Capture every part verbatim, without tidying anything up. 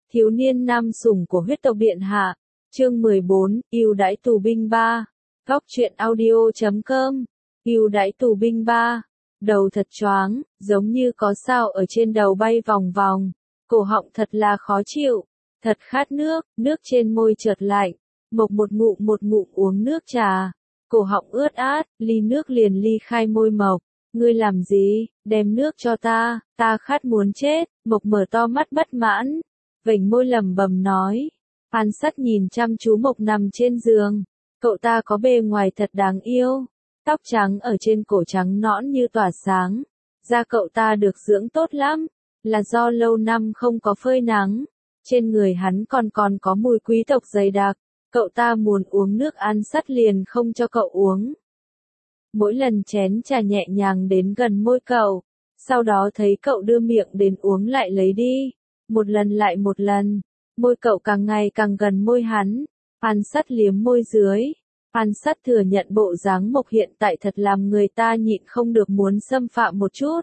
Thiếu niên nam sủng của huyết tộc điện hạ. Chương mười bốn, ưu đãi tù binh ba. Góc truyện audio chấm com. Ưu đãi tù binh ba. Đầu thật choáng, giống như có sao ở trên đầu bay vòng vòng. Cổ họng thật là khó chịu. Thật khát nước, nước trên môi chợt lạnh. Mộc một ngụm một ngụm uống nước trà. Cổ họng ướt át, ly nước liền ly khai môi Mộc. Ngươi làm gì, đem nước cho ta, ta khát muốn chết. Mộc mở to mắt bất mãn. Vểnh môi lẩm bẩm nói. An Sắt nhìn chăm chú Mộc nằm trên giường. Cậu ta có bề ngoài thật đáng yêu. Tóc trắng ở trên cổ trắng nõn như tỏa sáng. Da cậu ta được dưỡng tốt lắm. Là do lâu năm không có phơi nắng. Trên người hắn còn còn có mùi quý tộc dày đặc. Cậu ta muốn uống nước An Sắt liền không cho cậu uống. Mỗi lần chén trà nhẹ nhàng đến gần môi cậu. Sau đó thấy cậu đưa miệng đến uống lại lấy đi. Một lần lại một lần. Môi cậu càng ngày càng gần môi hắn. An Sắt liếm môi dưới. An Sắt thừa nhận bộ dáng Mộc hiện tại thật làm người ta nhịn không được muốn xâm phạm một chút.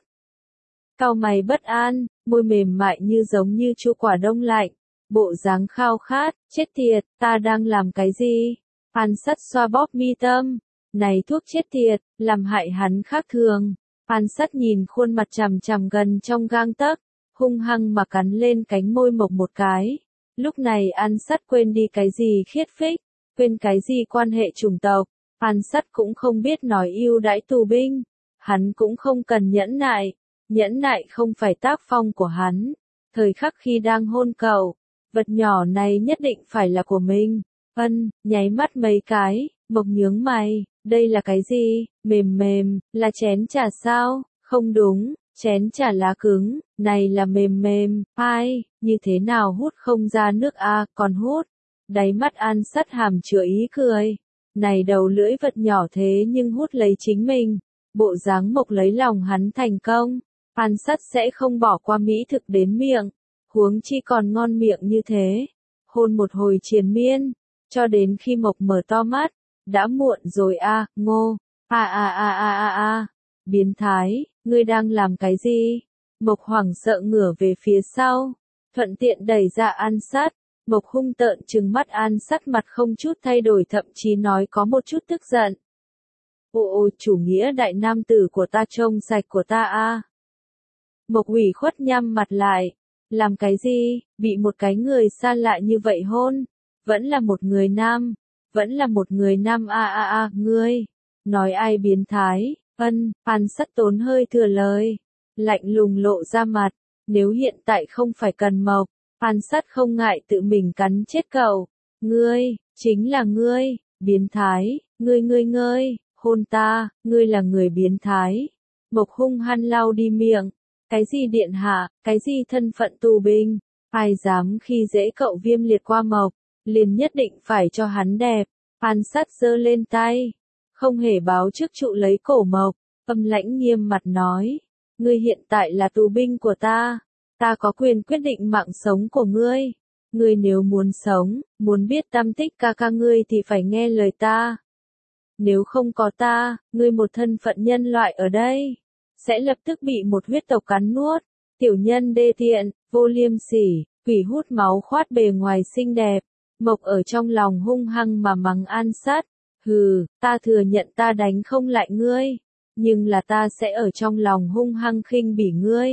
Cau mày bất an, môi mềm mại như giống như chu quả đông lạnh. Bộ dáng khao khát, chết tiệt, ta đang làm cái gì? An Sắt xoa bóp mi tâm. Này thuốc chết tiệt, làm hại hắn khác thường. An Sắt nhìn khuôn mặt chằm chằm gần trong gang tấc, hung hăng mà cắn lên cánh môi Mộc một cái. Lúc này An Sắt quên đi cái gì khiết phích, quên cái gì quan hệ chủng tộc. An Sắt cũng không biết nói ưu đãi tù binh. Hắn cũng không cần nhẫn nại. Nhẫn nại không phải tác phong của hắn. Thời khắc khi đang hôn cậu, vật nhỏ này nhất định phải là của mình. Ân, nháy mắt mấy cái, Mộc nhướng mày, đây là cái gì, mềm mềm, là chén trà sao? Không đúng, chén trà lá cứng, này là mềm mềm, ai, như thế nào hút không ra nước a, à, còn hút. Đáy mắt An Sắt hàm chứa ý cười. Này đầu lưỡi vật nhỏ thế nhưng hút lấy chính mình. Bộ dáng Mộc lấy lòng hắn thành công. An Sắt sẽ không bỏ qua mỹ thực đến miệng. Huống chi còn ngon miệng như thế. Hôn một hồi triền miên. Cho đến khi Mộc mở to mắt. Đã muộn rồi a, à, ngô. A a a a a a. Biến thái, ngươi đang làm cái gì? Mộc hoảng sợ ngửa về phía sau. Thuận tiện đẩy ra An Sắt. Mộc hung tợn trừng mắt An Sắt, mặt không chút thay đổi, thậm chí nói có một chút tức giận. Ồ ồ, chủ nghĩa đại nam tử của ta, trông sạch của ta a. À. Mộc ủy khuất nhắm mặt lại. Làm cái gì, bị một cái người xa lạ như vậy hôn. Vẫn là một người nam. Vẫn là một người nam a a a, ngươi. Nói ai biến thái, ân, An Sắt tốn hơi thừa lời. Lạnh lùng lộ ra mặt. Nếu hiện tại không phải cần Mộc, An Sắt không ngại tự mình cắn chết cậu. Ngươi, chính là ngươi, biến thái, ngươi ngươi ngươi, hôn ta, ngươi là người biến thái. Mộc hung hăng lau đi miệng. Cái gì điện hạ, cái gì thân phận tù binh, ai dám khi dễ cậu Viêm Liệt qua Mộc, liền nhất định phải cho hắn đẹp. An Sắt giơ lên tay, không hề báo trước trụ lấy cổ Mộc, âm lãnh nghiêm mặt nói. Ngươi hiện tại là tù binh của ta. Ta có quyền quyết định mạng sống của ngươi. Ngươi nếu muốn sống, muốn biết tâm tích ca ca ngươi thì phải nghe lời ta. Nếu không có ta, ngươi một thân phận nhân loại ở đây, sẽ lập tức bị một huyết tộc cắn nuốt. Tiểu nhân đê tiện, vô liêm sỉ, quỷ hút máu khoát bề ngoài xinh đẹp. Mộc ở trong lòng hung hăng mà mắng An Sắt. Hừ, ta thừa nhận ta đánh không lại ngươi. Nhưng là ta sẽ ở trong lòng hung hăng khinh bỉ ngươi.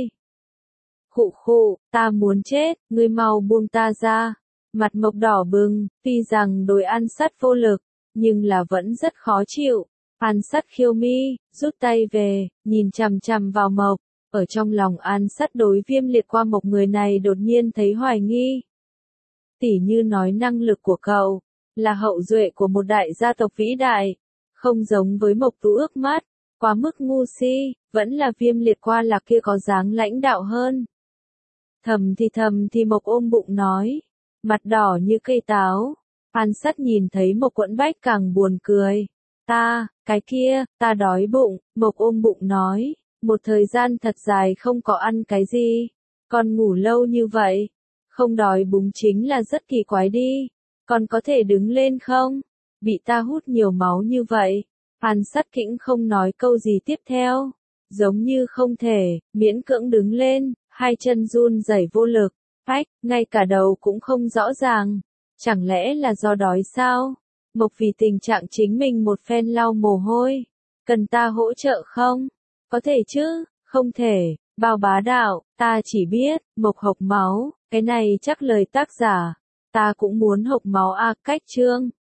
Khụ khụ, ta muốn chết, ngươi mau buông ta ra. Mặt Mộc đỏ bừng, tuy rằng đối An Sắt vô lực, nhưng là vẫn rất khó chịu. An Sắt khiêu mi, rút tay về, nhìn chằm chằm vào Mộc. Ở trong lòng An Sắt đối Viêm Liệt qua Mộc người này đột nhiên thấy hoài nghi. Tỉ như nói năng lực của cậu, là hậu duệ của một đại gia tộc vĩ đại. Không giống với Mộc Tú ước mắt, quá mức ngu si, vẫn là Viêm Liệt qua là kia có dáng lãnh đạo hơn. Thầm thì thầm thì Mộc ôm bụng nói, mặt đỏ như cây táo. An Sắt nhìn thấy Mộc quẫn bách càng buồn cười. Ta, cái kia, ta đói bụng, Mộc ôm bụng nói, một thời gian thật dài không có ăn cái gì, còn ngủ lâu như vậy, không đói bụng chính là rất kỳ quái đi, còn có thể đứng lên không? Bị ta hút nhiều máu như vậy. An Sắt kĩnh không nói câu gì tiếp theo, giống như không thể, miễn cưỡng đứng lên, hai chân run rẩy vô lực. Phách, ngay cả đầu cũng không rõ ràng. Chẳng lẽ là do đói sao? Mộc vì tình trạng chính mình một phen lau mồ hôi. Cần ta hỗ trợ không? Có thể chứ, không thể. Bao bá đạo, ta chỉ biết, Mộc hộc máu, cái này chắc lời tác giả. Ta cũng muốn hộc máu a. Cách chương.